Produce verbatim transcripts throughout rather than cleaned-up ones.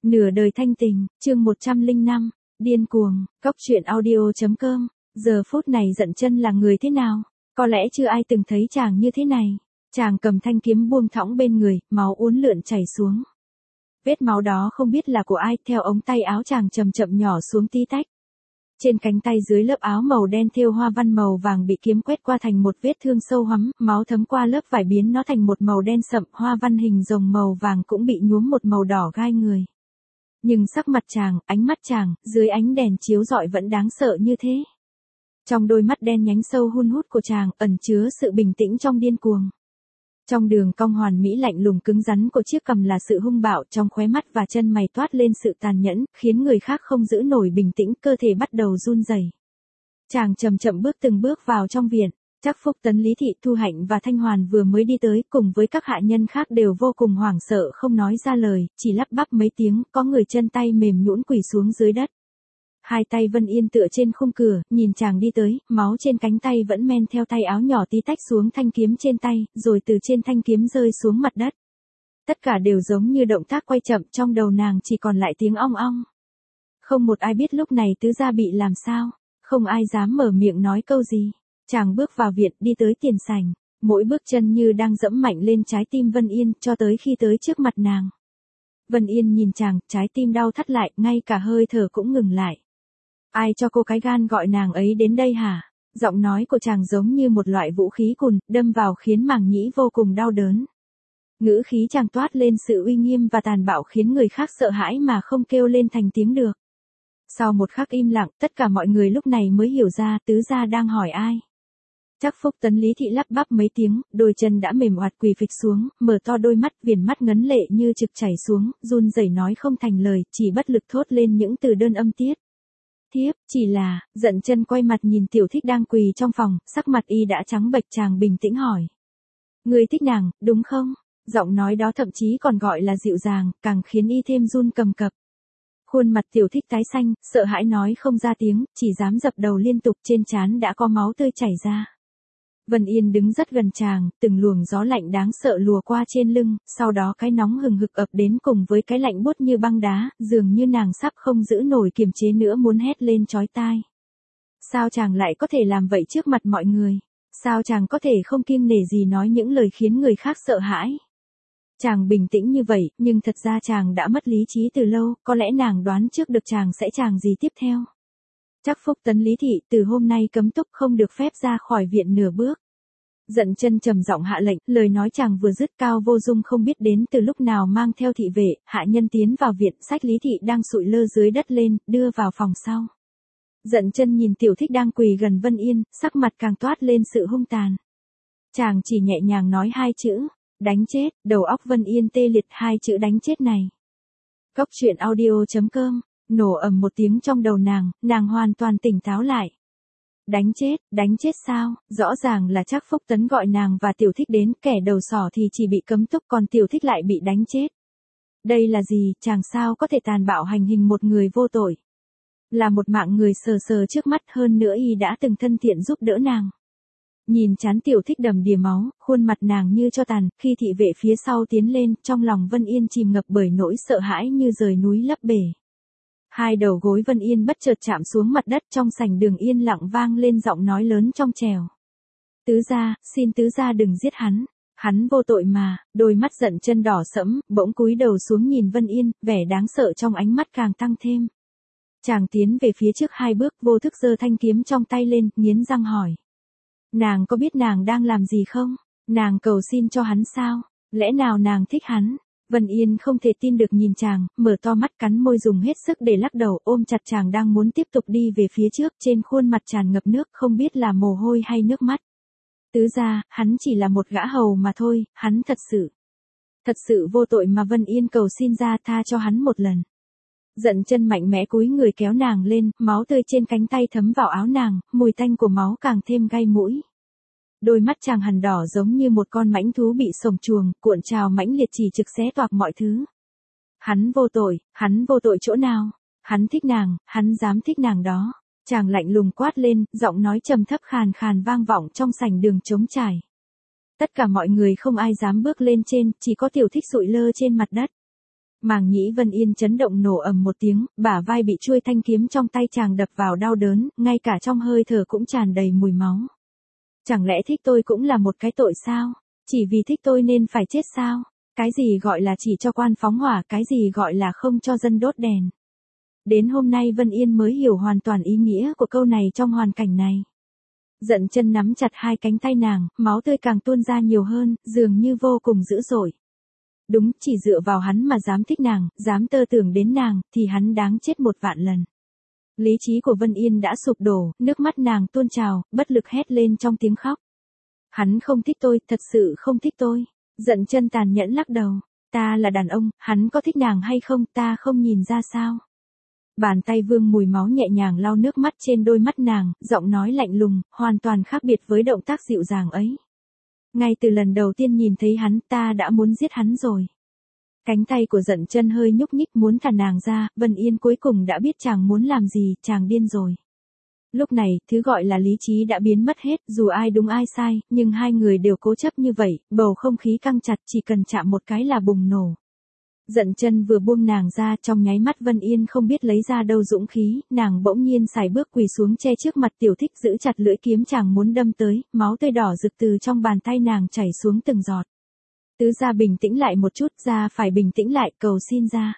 Nửa đời thanh tình, chương một trăm lẻ năm, điên cuồng, cóc truyện audio.com, giờ phút này Dận Chân là người thế nào? Có lẽ chưa ai từng thấy chàng như thế này. Chàng cầm thanh kiếm buông thõng bên người, máu uốn lượn chảy xuống. Vết máu đó không biết là của ai, theo ống tay áo chàng chậm chậm nhỏ xuống tí tách. Trên cánh tay dưới lớp áo màu đen thêu hoa văn màu vàng bị kiếm quét qua thành một vết thương sâu hoắm, máu thấm qua lớp vải biến nó thành một màu đen sậm, hoa văn hình rồng màu vàng cũng bị nhuốm một màu đỏ gai người. Nhưng sắc mặt chàng, ánh mắt chàng, dưới ánh đèn chiếu rọi vẫn đáng sợ như thế. Trong đôi mắt đen nhánh sâu hun hút của chàng, ẩn chứa sự bình tĩnh trong điên cuồng. Trong đường cong hoàn mỹ lạnh lùng cứng rắn của chiếc cằm là sự hung bạo, trong khóe mắt và chân mày toát lên sự tàn nhẫn, khiến người khác không giữ nổi bình tĩnh, cơ thể bắt đầu run rẩy. Chàng chậm chậm bước từng bước vào trong viện. Trác Phúc Tấn, Lý Thị, Thu Hạnh và Thanh Hoàn vừa mới đi tới, cùng với các hạ nhân khác đều vô cùng hoảng sợ không nói ra lời, chỉ lắp bắp mấy tiếng, có người chân tay mềm nhũn quỳ xuống dưới đất. Hai tay Vân Yên tựa trên khung cửa, nhìn chàng đi tới, máu trên cánh tay vẫn men theo tay áo nhỏ tí tách xuống thanh kiếm trên tay, rồi từ trên thanh kiếm rơi xuống mặt đất. Tất cả đều giống như động tác quay chậm, trong đầu nàng chỉ còn lại tiếng ong ong. Không một ai biết lúc này tứ gia bị làm sao, không ai dám mở miệng nói câu gì. Chàng bước vào viện, đi tới tiền sảnh, mỗi bước chân như đang dẫm mạnh lên trái tim Vân Yên, cho tới khi tới trước mặt nàng. Vân Yên nhìn chàng, trái tim đau thắt lại, ngay cả hơi thở cũng ngừng lại. Ai cho cô cái gan gọi nàng ấy đến đây hả? Giọng nói của chàng giống như một loại vũ khí cùn, đâm vào khiến màng nhĩ vô cùng đau đớn. Ngữ khí chàng toát lên sự uy nghiêm và tàn bạo khiến người khác sợ hãi mà không kêu lên thành tiếng được. Sau một khắc im lặng, tất cả mọi người lúc này mới hiểu ra tứ gia đang hỏi ai. Trác Phúc Tấn, Lý Thị lắp bắp mấy tiếng, đôi chân đã mềm oặt quỳ phịch xuống, mở to đôi mắt, viền mắt ngấn lệ như trực chảy xuống, run rẩy nói không thành lời, chỉ bất lực thốt lên những từ đơn âm tiết. Thiếp, chỉ là, Dận Chân quay mặt nhìn Tiểu Thích đang quỳ trong phòng, sắc mặt y đã trắng bệch. Chàng bình tĩnh hỏi. Người thích nàng, đúng không? Giọng nói đó thậm chí còn gọi là dịu dàng, càng khiến y thêm run cầm cập. Khuôn mặt Tiểu Thích tái xanh, sợ hãi nói không ra tiếng, chỉ dám dập đầu liên tục, trên trán đã có máu tươi chảy ra. Vân Yên đứng rất gần chàng, từng luồng gió lạnh đáng sợ lùa qua trên lưng, sau đó cái nóng hừng hực ập đến cùng với cái lạnh buốt như băng đá, dường như nàng sắp không giữ nổi kiềm chế nữa, muốn hét lên chói tai. Sao chàng lại có thể làm vậy trước mặt mọi người? Sao chàng có thể không kiêng nể gì nói những lời khiến người khác sợ hãi? Chàng bình tĩnh như vậy, nhưng thật ra chàng đã mất lý trí từ lâu, có lẽ nàng đoán trước được chàng sẽ chàng gì tiếp theo. Trác Phúc Tấn, Lý Thị, từ hôm nay cấm túc, không được phép ra khỏi viện nửa bước. Dận Chân trầm giọng hạ lệnh, lời nói chàng vừa dứt, Cao Vô Dung không biết đến từ lúc nào mang theo thị vệ, hạ nhân tiến vào viện, xách Lý Thị đang sụi lơ dưới đất lên, đưa vào phòng sau. Dận Chân nhìn Tiểu Thích đang quỳ gần Vân Yên, sắc mặt càng toát lên sự hung tàn. Chàng chỉ nhẹ nhàng nói hai chữ, đánh chết, đầu óc Vân Yên tê liệt, hai chữ đánh chết này. Cóc truyện audio.com, nổ ầm một tiếng trong đầu nàng, nàng hoàn toàn tỉnh táo lại. Đánh chết, đánh chết sao? Rõ ràng là Trác Phúc Tấn gọi nàng và Tiểu Thích đến, kẻ đầu sỏ thì chỉ bị cấm túc, còn Tiểu Thích lại bị đánh chết. Đây là gì? Chàng sao có thể tàn bạo hành hình một người vô tội? Là một mạng người sờ sờ trước mắt, hơn nữa y đã từng thân thiện giúp đỡ nàng. Nhìn trán Tiểu Thích đầm đìa máu, khuôn mặt nàng như tro tàn, khi thị vệ phía sau tiến lên, trong lòng Vân Yên chìm ngập bởi nỗi sợ hãi như rời núi lấp bể. Hai đầu gối Vân Yên bất chợt chạm xuống mặt đất, trong sảnh đường yên lặng vang lên giọng nói lớn trong trẻo. Tứ gia, xin tứ gia đừng giết hắn, hắn vô tội mà. Đôi mắt Dận Chân đỏ sẫm, bỗng cúi đầu xuống nhìn Vân Yên, vẻ đáng sợ trong ánh mắt càng tăng thêm. Chàng tiến về phía trước hai bước, vô thức giơ thanh kiếm trong tay lên, nghiến răng hỏi. Nàng có biết nàng đang làm gì không? Nàng cầu xin cho hắn sao? Lẽ nào nàng thích hắn? Vân Yên không thể tin được nhìn chàng, mở to mắt, cắn môi, dùng hết sức để lắc đầu, ôm chặt chàng đang muốn tiếp tục đi về phía trước, trên khuôn mặt tràn ngập nước, không biết là mồ hôi hay nước mắt. Tứ gia, hắn chỉ là một gã hầu mà thôi, hắn thật sự, thật sự vô tội mà. Vân Yên cầu xin ra tha cho hắn một lần. Dận Chân mạnh mẽ cúi người kéo nàng lên, máu tươi trên cánh tay thấm vào áo nàng, mùi tanh của máu càng thêm gai mũi. Đôi mắt chàng hằn đỏ giống như một con mãnh thú bị sổng chuồng, cuộn trào mãnh liệt chỉ trực xé toạc mọi thứ. Hắn vô tội, hắn vô tội chỗ nào? Hắn thích nàng, hắn dám thích nàng đó. Chàng lạnh lùng quát lên, giọng nói trầm thấp khàn khàn vang vọng trong sảnh đường trống trải. Tất cả mọi người không ai dám bước lên trên, chỉ có Tiểu Thích sụi lơ trên mặt đất. Màng nhĩ Vân Yên chấn động nổ ầm một tiếng, bả vai bị chuôi thanh kiếm trong tay chàng đập vào đau đớn, ngay cả trong hơi thở cũng tràn đầy mùi máu. Chẳng lẽ thích tôi cũng là một cái tội sao? Chỉ vì thích tôi nên phải chết sao? Cái gì gọi là chỉ cho quan phóng hỏa, cái gì gọi là không cho dân đốt đèn? Đến hôm nay Vân Yên mới hiểu hoàn toàn ý nghĩa của câu này trong hoàn cảnh này. Dận chân nắm chặt hai cánh tay nàng, máu tươi càng tuôn ra nhiều hơn, dường như vô cùng dữ dội. Đúng, chỉ dựa vào hắn mà dám thích nàng, dám tơ tưởng đến nàng, thì hắn đáng chết một vạn lần. Lý trí của Vân Yên đã sụp đổ, nước mắt nàng tuôn trào, bất lực hét lên trong tiếng khóc. Hắn không thích tôi, thật sự không thích tôi. Dận chân tàn nhẫn lắc đầu. Ta là đàn ông, hắn có thích nàng hay không ta không nhìn ra sao. Bàn tay vương mùi máu nhẹ nhàng lau nước mắt trên đôi mắt nàng, giọng nói lạnh lùng, hoàn toàn khác biệt với động tác dịu dàng ấy. Ngay từ lần đầu tiên nhìn thấy hắn ta đã muốn giết hắn rồi. Cánh tay của Dận chân hơi nhúc nhích muốn thả nàng ra, Vân Yên cuối cùng đã biết chàng muốn làm gì, chàng điên rồi. Lúc này, thứ gọi là lý trí đã biến mất hết, dù ai đúng ai sai, nhưng hai người đều cố chấp như vậy, bầu không khí căng chặt chỉ cần chạm một cái là bùng nổ. Dận chân vừa buông nàng ra trong nháy mắt Vân Yên không biết lấy ra đâu dũng khí, nàng bỗng nhiên sải bước quỳ xuống che trước mặt Tiểu Thích giữ chặt lưỡi kiếm chàng muốn đâm tới, máu tươi đỏ rực từ trong bàn tay nàng chảy xuống từng giọt. Tứ gia bình tĩnh lại một chút, gia phải bình tĩnh lại, cầu xin gia.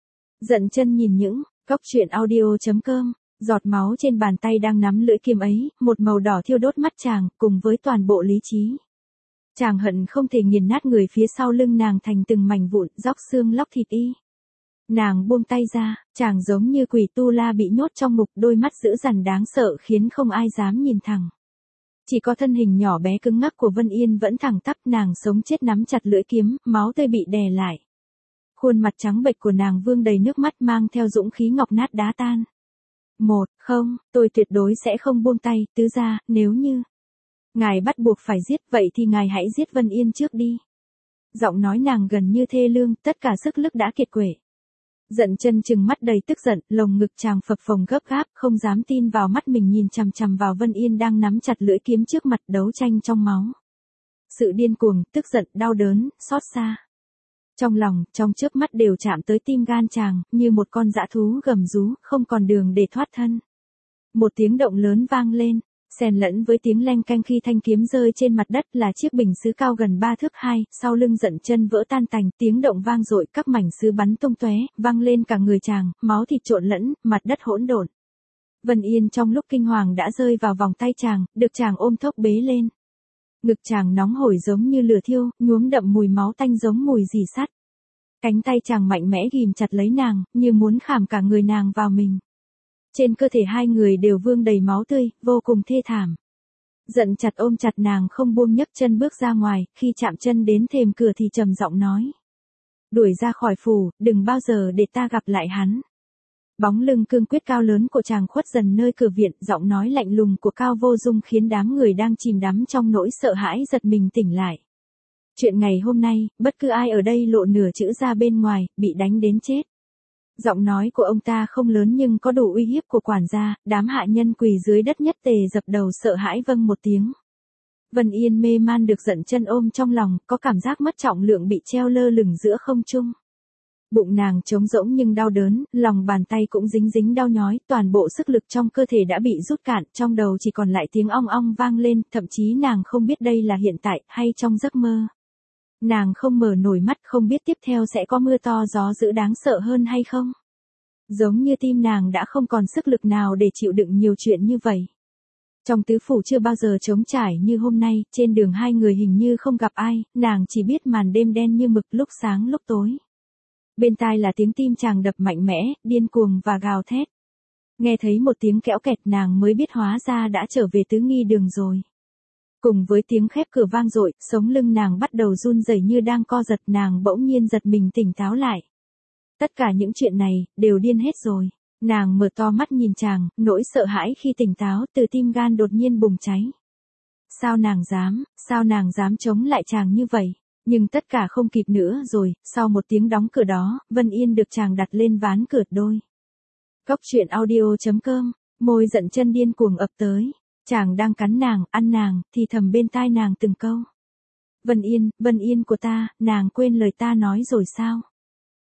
Dận chân nhìn những, góc truyện audio chấm com, giọt máu trên bàn tay đang nắm lưỡi kiếm ấy, một màu đỏ thiêu đốt mắt chàng, cùng với toàn bộ lý trí. Chàng hận không thể nghiền nát người phía sau lưng nàng thành từng mảnh vụn, róc xương lóc thịt y. Nàng buông tay ra, chàng giống như quỷ tu la bị nhốt trong ngục, đôi mắt dữ dằn đáng sợ khiến không ai dám nhìn thẳng. Chỉ có thân hình nhỏ bé cứng ngắc của Vân Yên vẫn thẳng tắp, nàng sống chết nắm chặt lưỡi kiếm, máu tươi bị đè lại. Khuôn mặt trắng bệch của nàng vương đầy nước mắt mang theo dũng khí ngọc nát đá tan. Một, không, tôi tuyệt đối sẽ không buông tay, tứ gia, nếu như ngài bắt buộc phải giết, vậy thì ngài hãy giết Vân Yên trước đi. Giọng nói nàng gần như thê lương, tất cả sức lực đã kiệt quệ. Dận chân trừng mắt đầy tức giận, lồng ngực chàng phập phồng gấp gáp, không dám tin vào mắt mình nhìn chằm chằm vào Vân Yên đang nắm chặt lưỡi kiếm trước mặt, đấu tranh trong máu. Sự điên cuồng, tức giận, đau đớn, xót xa. Trong lòng, trong chớp mắt đều chạm tới tim gan chàng, như một con dã thú gầm rú, không còn đường để thoát thân. Một tiếng động lớn vang lên, xen lẫn với tiếng leng canh khi thanh kiếm rơi trên mặt đất là chiếc bình sứ cao gần ba thước hai, sau lưng Dận chân vỡ tan tành, tiếng động vang dội, các mảnh sứ bắn tung tóe, văng lên cả người chàng, máu thịt trộn lẫn, mặt đất hỗn độn. Vân Yên trong lúc kinh hoàng đã rơi vào vòng tay chàng, được chàng ôm thốc bế lên. Ngực chàng nóng hổi giống như lửa thiêu, nhuốm đậm mùi máu tanh giống mùi rỉ sắt. Cánh tay chàng mạnh mẽ ghim chặt lấy nàng, như muốn khảm cả người nàng vào mình. Trên cơ thể hai người đều vương đầy máu tươi, vô cùng thê thảm. Dận chặt ôm chặt nàng không buông, nhấc chân bước ra ngoài, khi chạm chân đến thềm cửa thì trầm giọng nói. Đuổi ra khỏi phủ, đừng bao giờ để ta gặp lại hắn. Bóng lưng cương quyết cao lớn của chàng khuất dần nơi cửa viện, giọng nói lạnh lùng của Cao Vô Dung khiến đám người đang chìm đắm trong nỗi sợ hãi giật mình tỉnh lại. Chuyện ngày hôm nay, bất cứ ai ở đây lộ nửa chữ ra bên ngoài, bị đánh đến chết. Giọng nói của ông ta không lớn nhưng có đủ uy hiếp của quản gia, đám hạ nhân quỳ dưới đất nhất tề dập đầu sợ hãi vâng một tiếng. Vân Yên mê man được Dận chân ôm trong lòng, có cảm giác mất trọng lượng bị treo lơ lửng giữa không trung. Bụng nàng trống rỗng nhưng đau đớn, lòng bàn tay cũng dính dính đau nhói, toàn bộ sức lực trong cơ thể đã bị rút cạn, trong đầu chỉ còn lại tiếng ong ong vang lên, thậm chí nàng không biết đây là hiện tại, hay trong giấc mơ. Nàng không mở nổi mắt, không biết tiếp theo sẽ có mưa to gió dữ đáng sợ hơn hay không. Giống như tim nàng đã không còn sức lực nào để chịu đựng nhiều chuyện như vậy. Trong tứ phủ chưa bao giờ trống trải như hôm nay, trên đường hai người hình như không gặp ai, nàng chỉ biết màn đêm đen như mực, lúc sáng lúc tối. Bên tai là tiếng tim chàng đập mạnh mẽ, điên cuồng và gào thét. Nghe thấy một tiếng kẽo kẹt nàng mới biết hóa ra đã trở về tứ nghi đường rồi. Cùng với tiếng khép cửa vang dội, sống lưng nàng bắt đầu run rẩy như đang co giật, nàng bỗng nhiên giật mình tỉnh táo lại. Tất cả những chuyện này, đều điên hết rồi. Nàng mở to mắt nhìn chàng, nỗi sợ hãi khi tỉnh táo từ tim gan đột nhiên bùng cháy. Sao nàng dám, sao nàng dám chống lại chàng như vậy? Nhưng tất cả không kịp nữa rồi, sau một tiếng đóng cửa đó, Vân Yên được chàng đặt lên ván cửa đôi. Góc truyện audio chấm com, môi Dận chân điên cuồng ập tới. Chàng đang cắn nàng, ăn nàng, thì thầm bên tai nàng từng câu. Vân Yên, Vân Yên của ta, nàng quên lời ta nói rồi sao?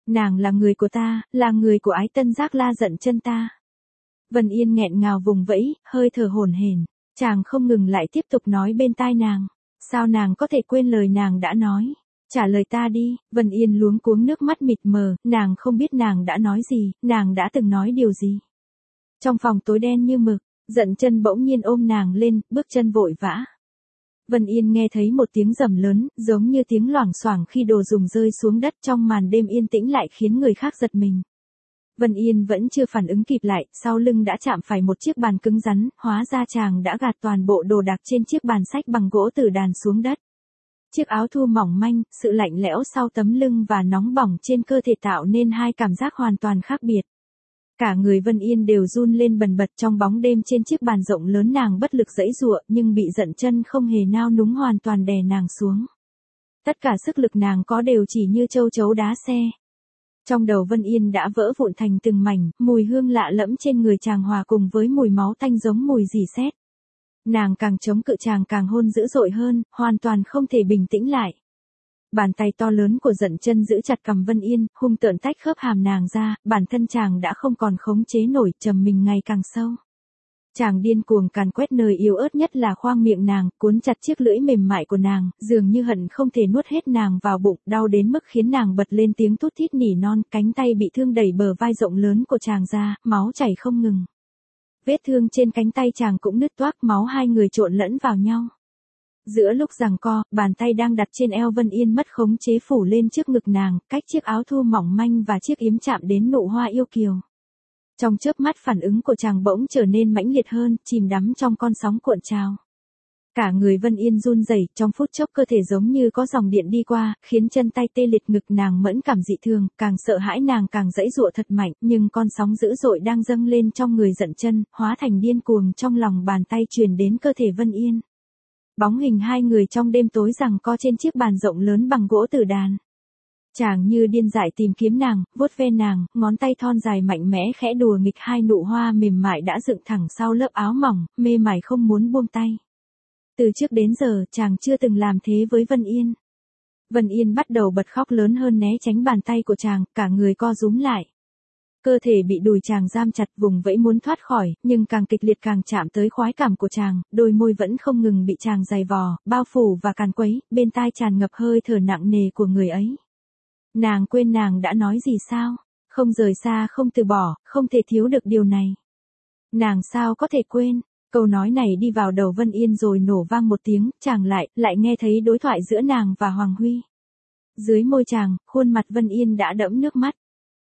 Nàng là người của ta, là người của ái tân giác la giận chân ta. Vân Yên nghẹn ngào vùng vẫy, hơi thở hổn hển. Chàng không ngừng lại tiếp tục nói bên tai nàng. Sao nàng có thể quên lời nàng đã nói? Trả lời ta đi. Vân Yên luống cuống nước mắt mịt mờ, nàng không biết nàng đã nói gì, nàng đã từng nói điều gì. Trong phòng tối đen như mực, giận chân bỗng nhiên ôm nàng lên, bước chân vội vã. Vân Yên nghe thấy một tiếng rầm lớn, giống như tiếng loảng xoảng khi đồ dùng rơi xuống đất, trong màn đêm yên tĩnh lại khiến người khác giật mình. Vân Yên vẫn chưa phản ứng kịp lại, sau lưng đã chạm phải một chiếc bàn cứng rắn, hóa ra chàng đã gạt toàn bộ đồ đạc trên chiếc bàn sách bằng gỗ tử đàn xuống đất. Chiếc áo thu mỏng manh, sự lạnh lẽo sau tấm lưng và nóng bỏng trên cơ thể tạo nên hai cảm giác hoàn toàn khác biệt. Cả người Vân Yên đều run lên bần bật trong bóng đêm. Trên chiếc bàn rộng lớn nàng bất lực giãy giụa, nhưng bị giận chân không hề nao núng hoàn toàn đè nàng xuống. Tất cả sức lực nàng có đều chỉ như châu chấu đá xe. Trong đầu Vân Yên đã vỡ vụn thành từng mảnh, mùi hương lạ lẫm trên người chàng hòa cùng với mùi máu tanh giống mùi rỉ sét. Nàng càng chống cự chàng càng hôn dữ dội hơn, hoàn toàn không thể bình tĩnh lại. Bàn tay to lớn của giận chân giữ chặt cằm Vân Yên, hung tợn tách khớp hàm nàng ra, bản thân chàng đã không còn khống chế nổi, trầm mình ngày càng sâu. Chàng điên cuồng càn quét nơi yếu ớt nhất là khoang miệng nàng, cuốn chặt chiếc lưỡi mềm mại của nàng, dường như hận không thể nuốt hết nàng vào bụng, đau đến mức khiến nàng bật lên tiếng thút thít nỉ non, cánh tay bị thương đẩy bờ vai rộng lớn của chàng ra, máu chảy không ngừng. Vết thương trên cánh tay chàng cũng nứt toác, máu hai người trộn lẫn vào nhau. Giữa lúc giằng co, bàn tay đang đặt trên eo Vân Yên mất khống chế phủ lên trước ngực nàng, cách chiếc áo thu mỏng manh và chiếc yếm chạm đến nụ hoa yêu kiều. Trong chớp mắt phản ứng của chàng bỗng trở nên mãnh liệt hơn, chìm đắm trong con sóng cuộn trào. Cả người Vân Yên run rẩy, trong phút chốc cơ thể giống như có dòng điện đi qua, khiến chân tay tê liệt, ngực nàng mẫn cảm dị thường, càng sợ hãi nàng càng giãy giụa thật mạnh, nhưng con sóng dữ dội đang dâng lên trong người giận chân, hóa thành điên cuồng trong lòng bàn tay truyền đến cơ thể Vân Yên. Bóng hình hai người trong đêm tối giằng co trên chiếc bàn rộng lớn bằng gỗ tử đàn. Chàng như điên dại tìm kiếm nàng, vuốt ve nàng, ngón tay thon dài mạnh mẽ khẽ đùa nghịch hai nụ hoa mềm mại đã dựng thẳng sau lớp áo mỏng, mê mải không muốn buông tay. Từ trước đến giờ, chàng chưa từng làm thế với Vân Yên. Vân Yên bắt đầu bật khóc lớn hơn né tránh bàn tay của chàng, cả người co rúm lại. Cơ thể bị đùi chàng giam chặt, vùng vẫy muốn thoát khỏi, nhưng càng kịch liệt càng chạm tới khoái cảm của chàng, đôi môi vẫn không ngừng bị chàng giày vò, bao phủ và càn quấy, bên tai tràn ngập hơi thở nặng nề của người ấy. Nàng quên nàng đã nói gì sao? Không rời xa, không từ bỏ, không thể thiếu được điều này. Nàng sao có thể quên? Câu nói này đi vào đầu Vân Yên rồi nổ vang một tiếng, chàng lại, lại nghe thấy đối thoại giữa nàng và Hoàng Huy. Dưới môi chàng, khuôn mặt Vân Yên đã đẫm nước mắt.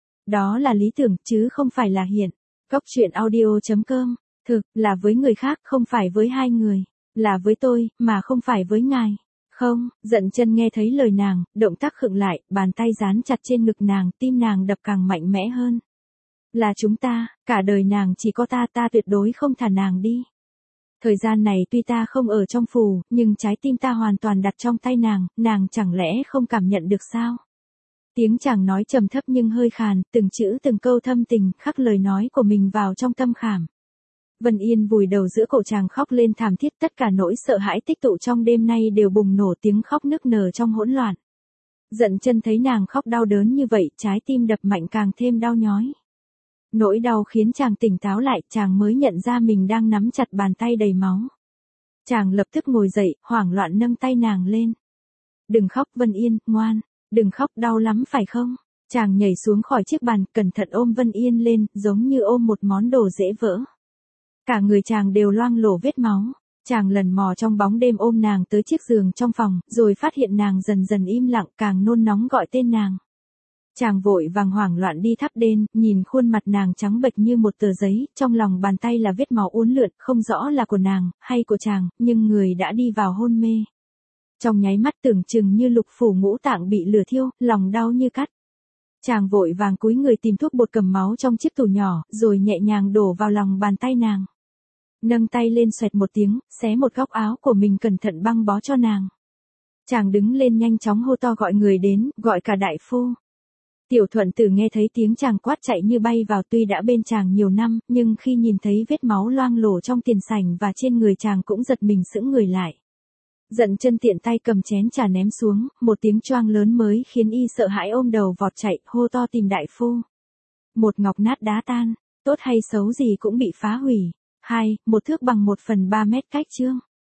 Đó là lý tưởng, chứ không phải là hiện. Cốc truyện audio chấm com. Thực, là với người khác, không phải với hai người. Là với tôi, mà không phải với ngài. Không, giận chân nghe thấy lời nàng, động tác khựng lại, bàn tay dán chặt trên ngực nàng, tim nàng đập càng mạnh mẽ hơn. Là chúng ta, cả đời nàng chỉ có ta, ta tuyệt đối không thả nàng đi. Thời gian này tuy ta không ở trong phù, nhưng trái tim ta hoàn toàn đặt trong tay nàng, nàng chẳng lẽ không cảm nhận được sao? Tiếng chàng nói trầm thấp nhưng hơi khàn, từng chữ từng câu thâm tình, khắc lời nói của mình vào trong tâm khảm. Vân Yên vùi đầu giữa cổ chàng khóc lên thảm thiết, tất cả nỗi sợ hãi tích tụ trong đêm nay đều bùng nổ tiếng khóc nức nở trong hỗn loạn. Giận chân thấy nàng khóc đau đớn như vậy, trái tim đập mạnh càng thêm đau nhói. Nỗi đau khiến chàng tỉnh táo lại, chàng mới nhận ra mình đang nắm chặt bàn tay đầy máu. Chàng lập tức ngồi dậy, hoảng loạn nâng tay nàng lên. Đừng khóc Vân Yên, ngoan, đừng khóc, đau lắm phải không? Chàng nhảy xuống khỏi chiếc bàn, cẩn thận ôm Vân Yên lên, giống như ôm một món đồ dễ vỡ. Cả người chàng đều loang lổ vết máu. Chàng lần mò trong bóng đêm ôm nàng tới chiếc giường trong phòng, rồi phát hiện nàng dần dần im lặng, càng nôn nóng gọi tên nàng. Chàng vội vàng hoảng loạn đi thắp đèn, nhìn khuôn mặt nàng trắng bệch như một tờ giấy, trong lòng bàn tay là vết máu uốn lượn, không rõ là của nàng, hay của chàng, nhưng người đã đi vào hôn mê. Trong nháy mắt tưởng chừng như lục phủ ngũ tạng bị lửa thiêu, lòng đau như cắt. Chàng vội vàng cúi người tìm thuốc bột cầm máu trong chiếc tủ nhỏ, rồi nhẹ nhàng đổ vào lòng bàn tay nàng. Nâng tay lên xoẹt một tiếng, xé một góc áo của mình cẩn thận băng bó cho nàng. Chàng đứng lên nhanh chóng hô to gọi người đến, gọi cả đại phu. Tiểu Thuận Tử nghe thấy tiếng chàng quát chạy như bay vào, tuy đã bên chàng nhiều năm, nhưng khi nhìn thấy vết máu loang lổ trong tiền sảnh và trên người chàng cũng giật mình sững người lại. Giận chân tiện tay cầm chén trà ném xuống, một tiếng choang lớn mới khiến y sợ hãi ôm đầu vọt chạy, hô to tìm đại phu. Một, ngọc nát đá tan, tốt hay xấu gì cũng bị phá hủy. Hai, một thước bằng một phần ba mét cách chương.